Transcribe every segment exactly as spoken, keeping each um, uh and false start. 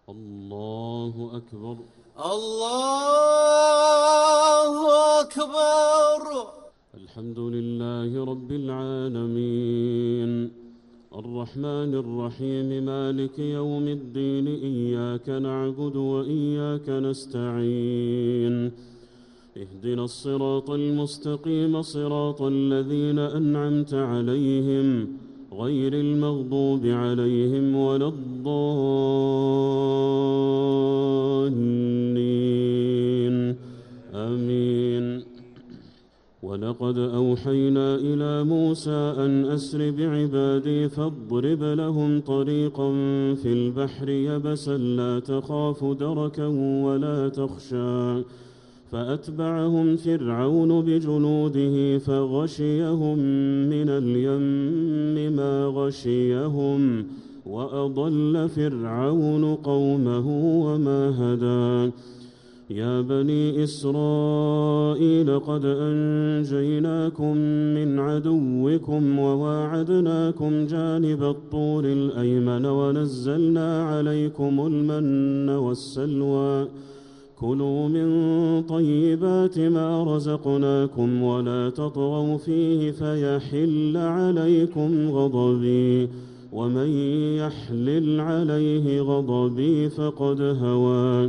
الله أكبر. الله أكبر. الحمد لله رب العالمين الرحمن الرحيم مالك يوم الدين إياك نعبد وإياك نستعين اهدنا الصراط المستقيم صراط الذين أنعمت عليهم غير المغضوب عليهم ولا الضالين آمين. ولقد أوحينا إلى موسى أن أسر بعبادي فاضرب لهم طريقا في البحر يبسا لا تخاف دركا ولا تخشى فأتبعهم فرعون بجنوده فغشيهم من اليم ما غشيهم وأضل فرعون قومه وما هدى. يا بني إسرائيل قد أنجيناكم من عدوكم وواعدناكم جانب الطور الأيمن ونزلنا عليكم المن والسلوى كلوا من طيبات ما رزقناكم ولا تطغوا فيه فيحل عليكم غضبي ومن يحلل عليه غضبي فقد هوى.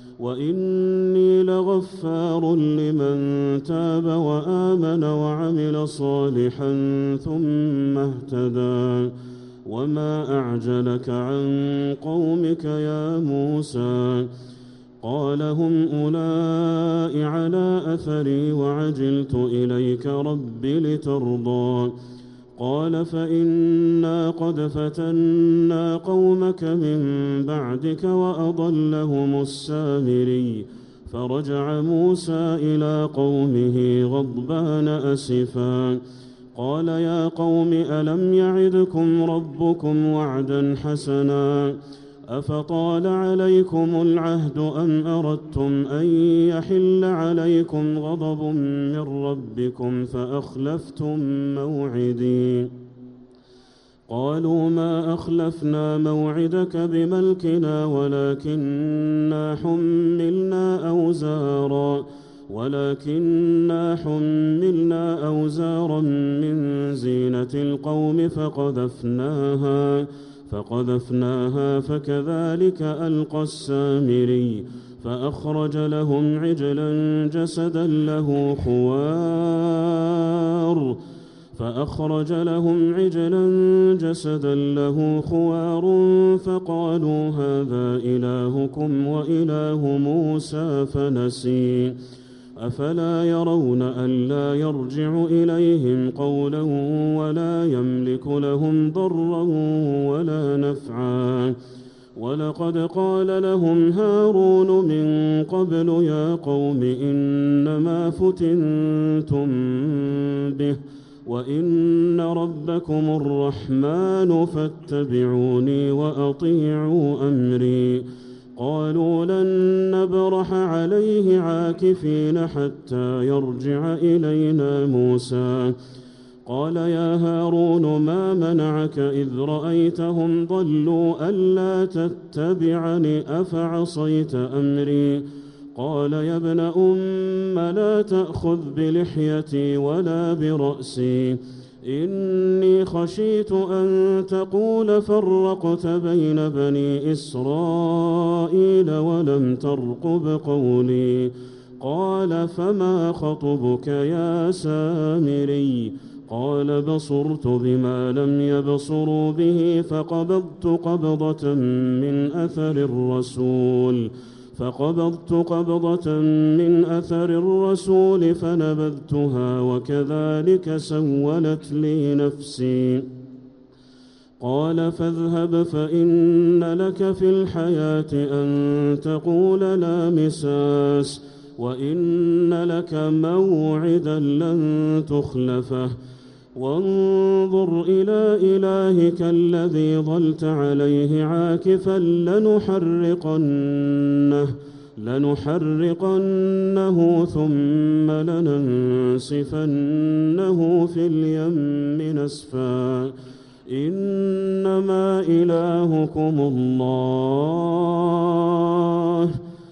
وإني لغفار لمن تاب وآمن وعمل صالحا ثم اهتدى. وما أعجلك عن قومك يا موسى؟ قال هم أولئك على أثري وعجلت إليك رب لترضى. قال فإنا قد فتنا قومك من بعدك وأضلهم السامري. فرجع موسى إلى قومه غضبان أسفا قال يا قوم ألم يعدكم ربكم وعدا حسنا أفطال عليكم العهد أم أردتم أن يحل عليكم غضب من ربكم فأخلفتم موعدي؟ قالوا ما أخلفنا موعدك بملكنا ولكننا حملنا أوزارا ولكننا حملنا أوزارا من زينة القوم فقذفناها فقذفناها فكذلك ألقى السامري. فأخرج لهم عجلا جسدا له خوار فأخرج لهم عجلا جسدا له خوار فقالوا هذا إلهكم وإله موسى فنسي. أفلا يرون ألا يرجع إليهم قولا ولا يملك لهم ضرا ولا نفعا؟ ولقد قال لهم هارون من قبل يا قوم إنما فتنتم به وإن ربكم الرحمن فاتبعوني وأطيعوا أمري. قالوا لن نبرح عليه عاكفين حتى يرجع إلينا موسى. قال يا هارون ما منعك إذ رأيتهم ضلوا ألا تتبعني أفعصيت أمري؟ قال يا ابن أم لا تأخذ بلحيتي ولا برأسي إني خشيت أن تقول فرقت بين بني إسرائيل ولم ترقب قولي. قال فما خطبك يا سامري؟ قال بصرت بما لم يبصروا به فقبضت قبضة من أثر الرسول فقبضت قبضة من أثر الرسول فنبذتها وكذلك سولت لي نفسي. قال فاذهب فإن لك في الحياة أن تقول لا مساس وإن لك موعدا لن تخلفه وانظر إلى إلهك الذي ظلت عليه عاكفا لنحرقنه لنحرقنه ثم لننسفنه في اليم نسفا إنما إلهكم الله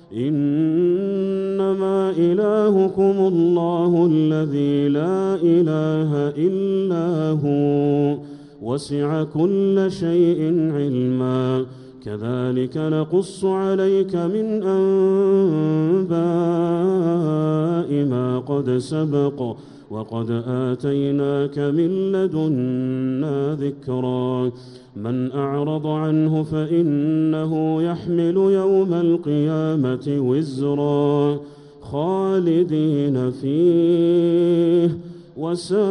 إنما إلهكم الله الذي لا إله إلا هو وسع كل شيء علما كذلك نقص عليك من أنباء ما قد سبق وقد آتيناك من لدنا ذكرا من أعرض عنه فإنه يحمل يوم القيامة وزرا خالدين فيه وساء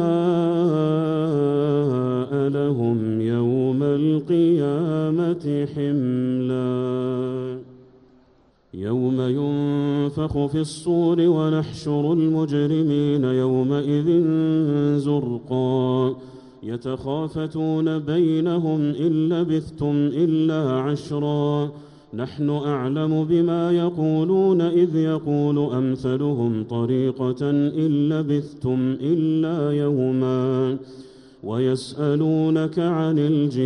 لهم يوم القيامة حملا يوم ينفخ في الصور ونحشر المجرمين يومئذ زرقا يتخافتون بينهم إن لبثتم إلا عشرا نحن أعلم بما يقولون إذ يقول أمثلهم طريقة إن لبثتم إلا يوما ويسألونك عن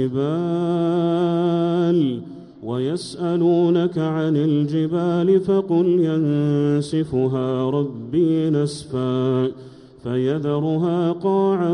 الجبال ويسألونك عن الجبال فقل ينسفها ربي نسفا فيذرها قاعا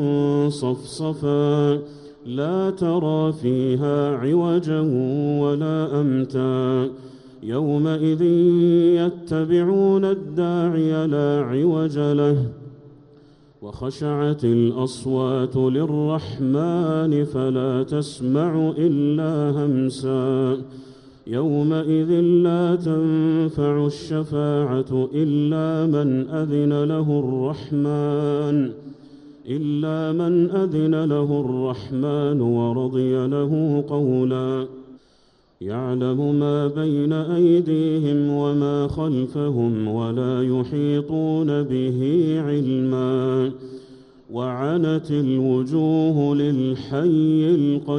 صفصفا لا ترى فيها عوجا ولا أمتا يومئذ يتبعون الداعي لا عوج له وخشعت الأصوات للرحمن فلا تسمع إلا همسا يومئذ لا تنفع الشفاعة إلا من أذن له الرحمن إلا من أذن له الرحمن ورضي له قولا يعلم ما بين أيديهم وما خلفهم ولا يحيطون به علما وعنت الوجوه للحي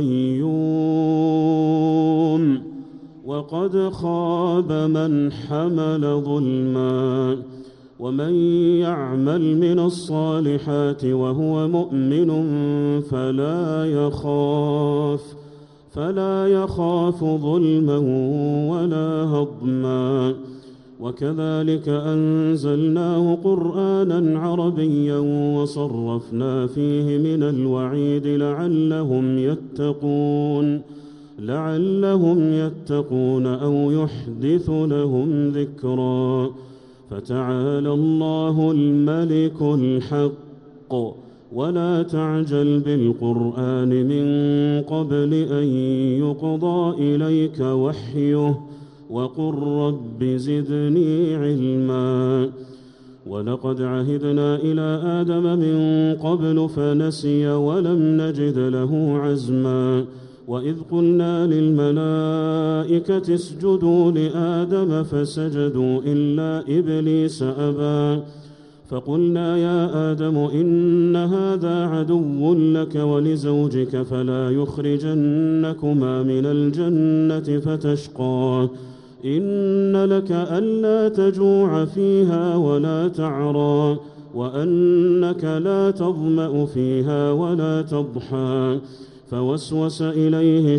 القيوم وقد خاب من حمل ظلما ومن يعمل من الصالحات وهو مؤمن فلا يخاف فلا يخاف ظلما ولا هضما وكذلك أنزلناه قرآنا عربيا وصرفنا فيه من الوعيد لعلهم يتقون لعلهم يتقون أو يحدث لهم ذكرا فتعالى الله الملك الحق ولا تعجل بالقرآن من قبل أن يقضى إليك وحيه وقل رب زدني علما ولقد عهدنا إلى آدم من قبل فنسي ولم نجد له عزما وإذ قلنا للملائكة اسجدوا لآدم فسجدوا إلا إبليس أبى فقلنا يا آدم إن هذا عدو لك ولزوجك فلا يخرجنكما من الجنة فتشقى إن لك ألا تجوع فيها ولا تعرى وأنك لا تظمأ فيها ولا تضحى فوسوس إليه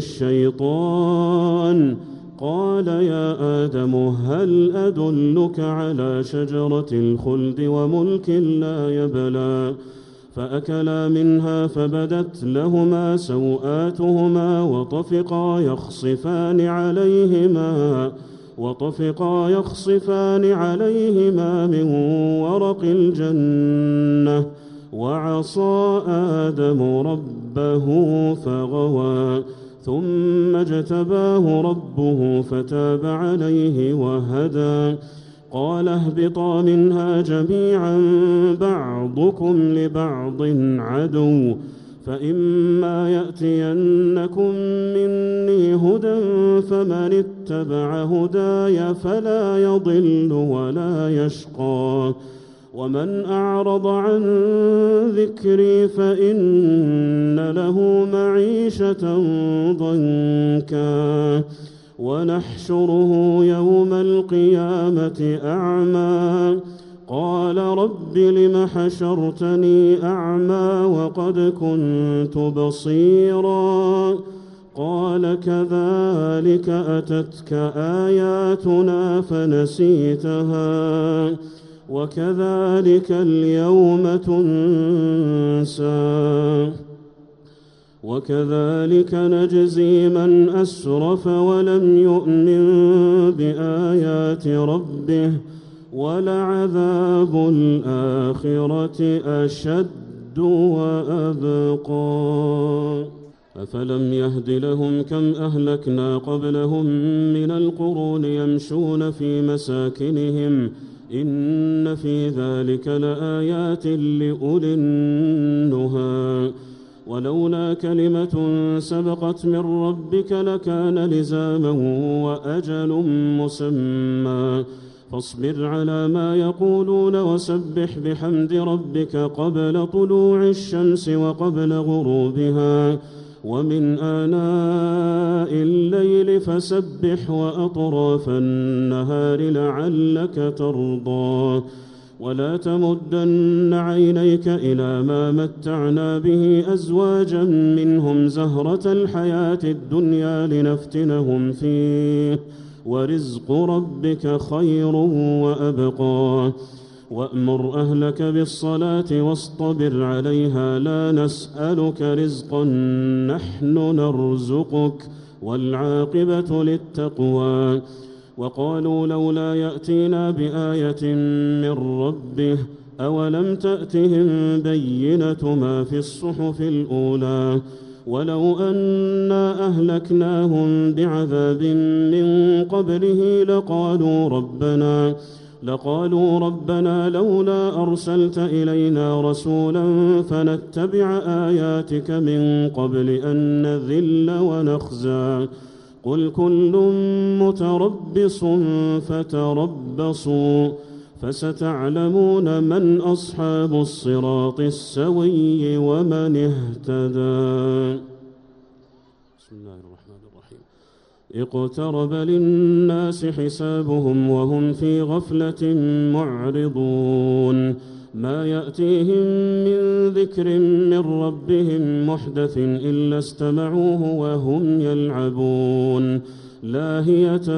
الشيطان قال يا آدم هل أدلك على شجرة الخلد وملك لا يبلى فأكلا منها فبدت لهما سوآتهما وطفقا يخصفان عليهما وطفقا يخصفان عليهما من ورق الجنة وعصى آدم ربه فغوى ثم اجتباه ربه فتاب عليه وهدى قال اهبطا منها جميعا بعضكم لبعض عدو فإما يأتينكم مني هدى فمن اتبع هداي فلا يضل ولا يشقى ومن أعرض عن ذكري فإن له معيشة ضنكا ونحشره يوم القيامة أعمى قال رب لم حشرتني أعمى وقد كنت بصيرا قال كذلك أتتك آياتنا فنسيتها وكذلك اليوم تنسى وكذلك نجزي من أسرف ولم يؤمن بآيات ربه ولعذاب الآخرة أشد وأبقى أفلم يهد لهم كم أهلكنا قبلهم من القرون يمشون في مساكنهم إن في ذلك لآيات لأولي النهى ولولا كلمة سبقت من ربك لكان لزاما وأجل مسمى فاصبر على ما يقولون وسبح بحمد ربك قبل طلوع الشمس وقبل غروبها ومن آناء الليل فسبح وأطراف النهار لعلك ترضى ولا تمدن عينيك إلى ما متعنا به أزواجا منهم زهرة الحياة الدنيا لنفتنهم فيه ورزق ربك خير وأبقى وأمر أهلك بالصلاة واصطبر عليها لا نسألك رزقا نحن نرزقك والعاقبة للتقوى وقالوا لولا يأتينا بآية من ربه أولم تأتهم بينة ما في الصحف الأولى ولو أنا أهلكناهم بعذاب من قبله لقالوا ربنا لقالوا ربنا لولا أرسلت إلينا رسولا فنتبع آياتك من قبل أن نذل ونخزى قل كل متربص فتربصوا فستعلمون من أصحاب الصراط السوي ومن اهتدى. بسم الله الرحمن الرحيم. اقترب للناس حسابهم وهم في غفلة معرضون ما يأتيهم من ذكر من ربهم محدث إلا استمعوه وهم يلعبون لاهية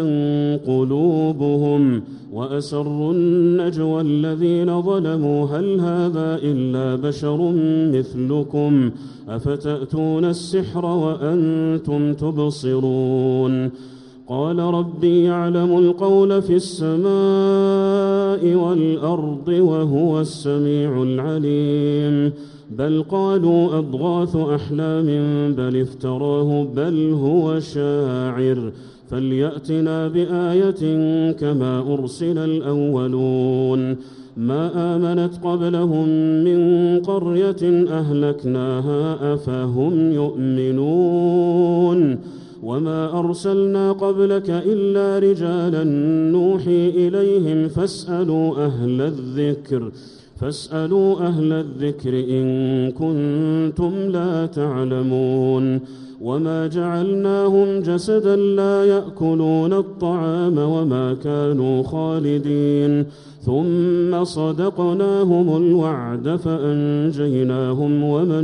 قلوبهم وأسروا النجوى الذين ظلموا هل هذا إلا بشر مثلكم أفتأتون السحر وأنتم تبصرون قال ربي يعلم القول في السماء والأرض وهو السميع العليم بل قالوا أضغاث أحلام بل افتراه بل هو شاعر فليأتنا بآية كما أرسل الأولون ما آمنت قبلهم من قرية أهلكناها أفهم يؤمنون وما أرسلنا قبلك إلا رجالا نوحي إليهم فاسألوا أهل الذكر فاسألوا أهل الذكر إن كنتم لا تعلمون وما جعلناهم جسدا لا يأكلون الطعام وما كانوا خالدين ثم صدقناهم الوعد فأنجيناهم ومن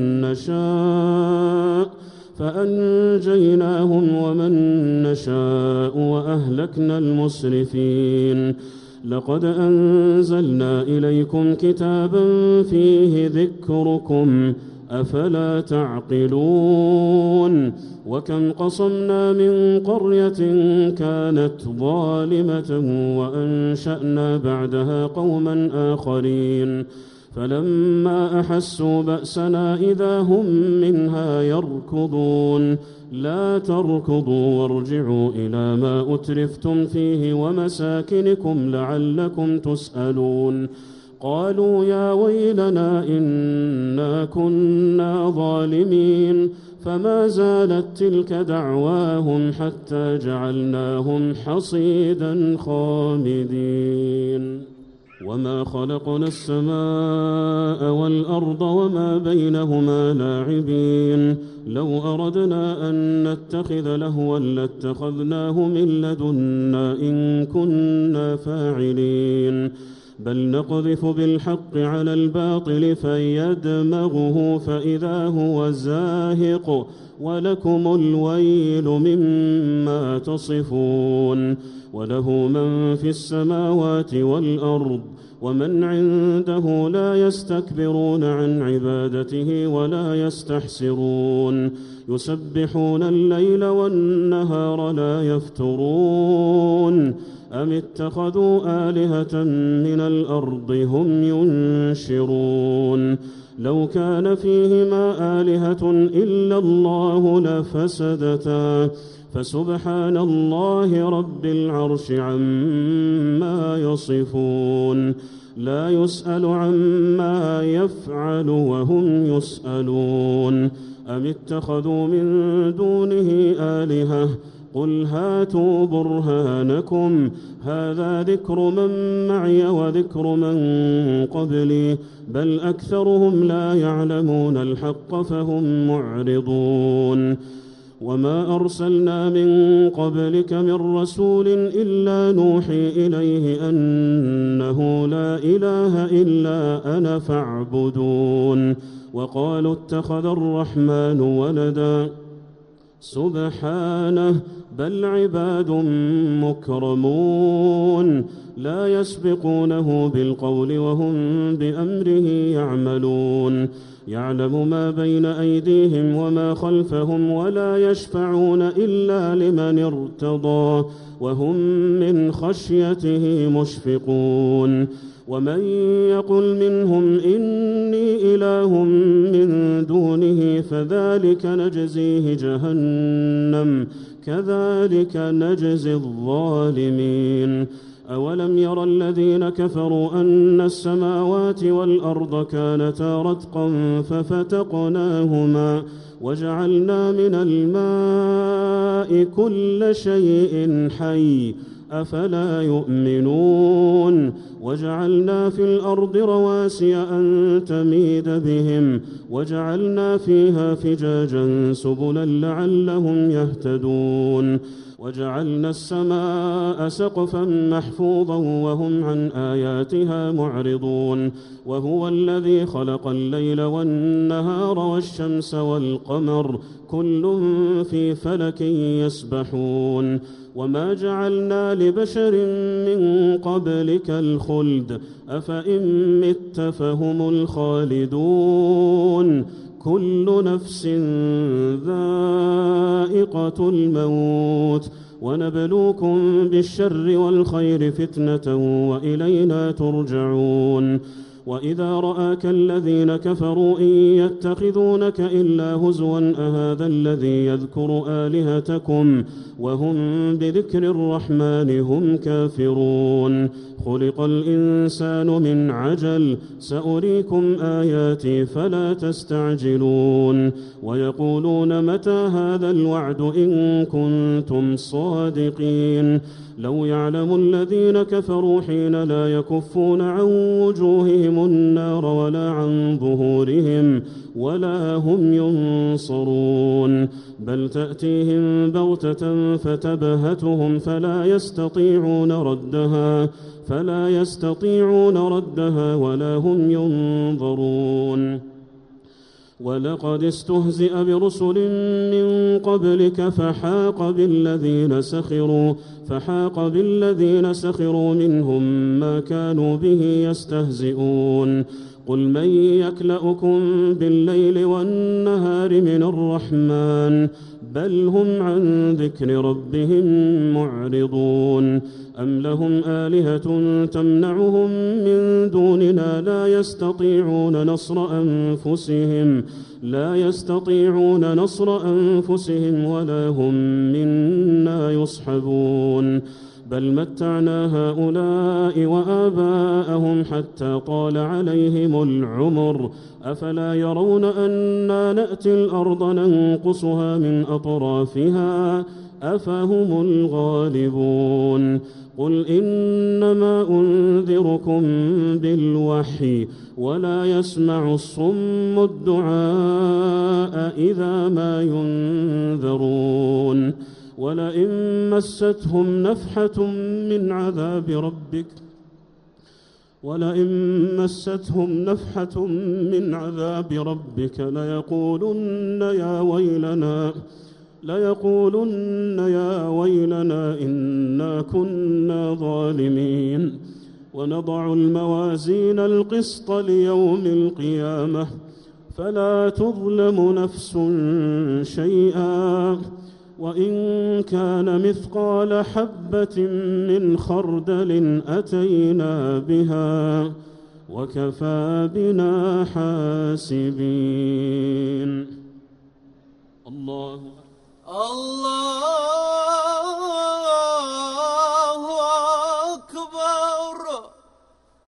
نشاء فأنجيناهم ومن نشاء وأهلكنا المسرفين لقد أنزلنا إليكم كتابا فيه ذكركم أفلا تعقلون وكم قصمنا من قرية كانت ظالمة وأنشأنا بعدها قوما آخرين فلما أحسوا بأسنا إذا هم منها يركضون لا تركضوا وارجعوا إلى ما أترفتم فيه ومساكنكم لعلكم تسألون قالوا يا ويلنا إنا كنا ظالمين فما زالت تلك دعواهم حتى جعلناهم حصيدا خامدين وما خلقنا السماء والأرض وما بينهما لاعبين لو أردنا أن نتخذ لهوا لاتخذناه من لدنا إن كنا فاعلين بل نقذف بالحق على الباطل فيدمغه فإذا هو زاهق ولكم الويل مما تصفون وله من في السماوات والأرض ومن عنده لا يستكبرون عن عبادته ولا يستحسرون يسبحون الليل والنهار لا يفترون أم اتخذوا آلهة من الأرض هم ينشرون لو كان فيهما آلهة إلا الله لفسدتا فسبحان الله رب العرش عما يصفون لا يسأل عما يفعل وهم يسألون أم اتخذوا من دونه آلهة قل هاتوا برهانكم هذا ذكر من معي وذكر من قبلي بل أكثرهم لا يعلمون الحق فهم معرضون وما أرسلنا من قبلك من رسول إلا نوحي إليه أنه لا إله إلا أنا فاعبدون وقالوا اتخذ الرحمن ولدا سبحانه بل عباد مكرمون لا يسبقونه بالقول وهم بأمره يعملون يعلم ما بين أيديهم وما خلفهم ولا يشفعون إلا لمن ارتضى وهم من خشيته مشفقون ومن يقل منهم إني إله من دونه فذلك نجزيه جهنم كذلك نجزي الظالمين أولم ير الذين كفروا أن السماوات والأرض كانتا رتقا ففتقناهما وجعلنا من الماء كل شيء حي أفلا يؤمنون وجعلنا في الأرض رواسي أن تميد بهم وجعلنا فيها فجاجا سبلا لعلهم يهتدون وجعلنا السماء سقفا محفوظا وهم عن آياتها معرضون وهو الذي خلق الليل والنهار والشمس والقمر كل في فلك يسبحون وما جعلنا لبشر من قبلك الخلد أفإن مت فهم الخالدون كل نفس ذائقة الموت ونبلوكم بالشر والخير فتنة وإلينا ترجعون وإذا رآك الذين كفروا إن يتخذونك إلا هزوا أهذا الذي يذكر آلهتكم وهم بذكر الرحمن هم كافرون خلق الإنسان من عجل سأريكم آياتي فلا تستعجلون ويقولون متى هذا الوعد إن كنتم صادقين لو يعلم الذين كفروا حين لا يكفون عن وجوههم النار ولا عن ظهورهم ولا هم ينصرون بل تأتيهم بغتة فتبهتهم فلا يستطيعون ردها فلا يستطيعون ردها ولا هم ينظرون ولقد استهزئ برسل من قبلك فحاق بالذين سخروا فحاق بالذين سخروا منهم ما كانوا به يستهزئون قل من يكلؤكم بالليل والنهار من الرحمن بل هم عن ذكر ربهم معرضون أم لهم آلهة تمنعهم من دوننا لا يستطيعون نصر أنفسهم لا يستطيعون نصر أنفسهم ولا هم منا يصحبون بل متعنا هؤلاء وآباءهم حتى طال عليهم العمر أفلا يرون أنا نأتي الأرض ننقصها من أطرافها أفهم الغالبون قل إنما أنذركم بالوحي ولا يسمع الصم الدعاء إذا ما ينذرون ولئن مستهم نفحة من عذاب ربك ولئن مستهم نفحة من عذاب ربك ليقولن يا ويلنا ليقولن يا ويلنا إنا كنا ظالمين ونضع الموازين القسط ليوم القيامة فلا تظلم نفس شيئا وإن كان مثقال حبة من خردل أتينا بها وكفى بنا حاسبين. الله الله